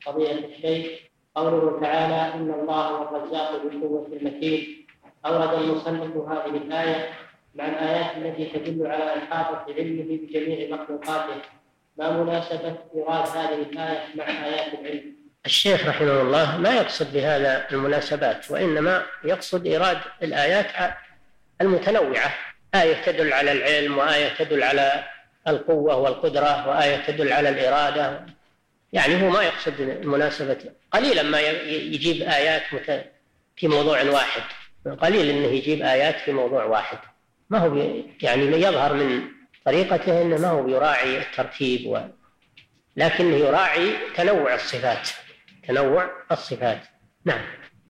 فضيلة الشيخ قوله تعالى إن الله هو الرزاق ذو القوة المتين، أورد المصنف هذه الآية مع الآيات التي تدل على إحاطة علمه بجميع مخلوقاته. ما مناسبة إيراد هذه الآية مع آيات العلم؟ الشيخ رحمه الله ما يقصد بهذا المناسبات، وإنما يقصد إيراد الآيات المتنوعة، آية تدل على العلم، وآية تدل على القوة والقدرة، وآية تدل على الإرادة. يعني هو ما يقصد المناسبة، قليلا ما يجيب آيات في موضوع واحد، قليل إنه يجيب آيات في موضوع واحد. ما هو يعني يظهر من طريقته إنه ما هو يراعي الترتيب، لكنه يراعي تنوع الصفات. نعم.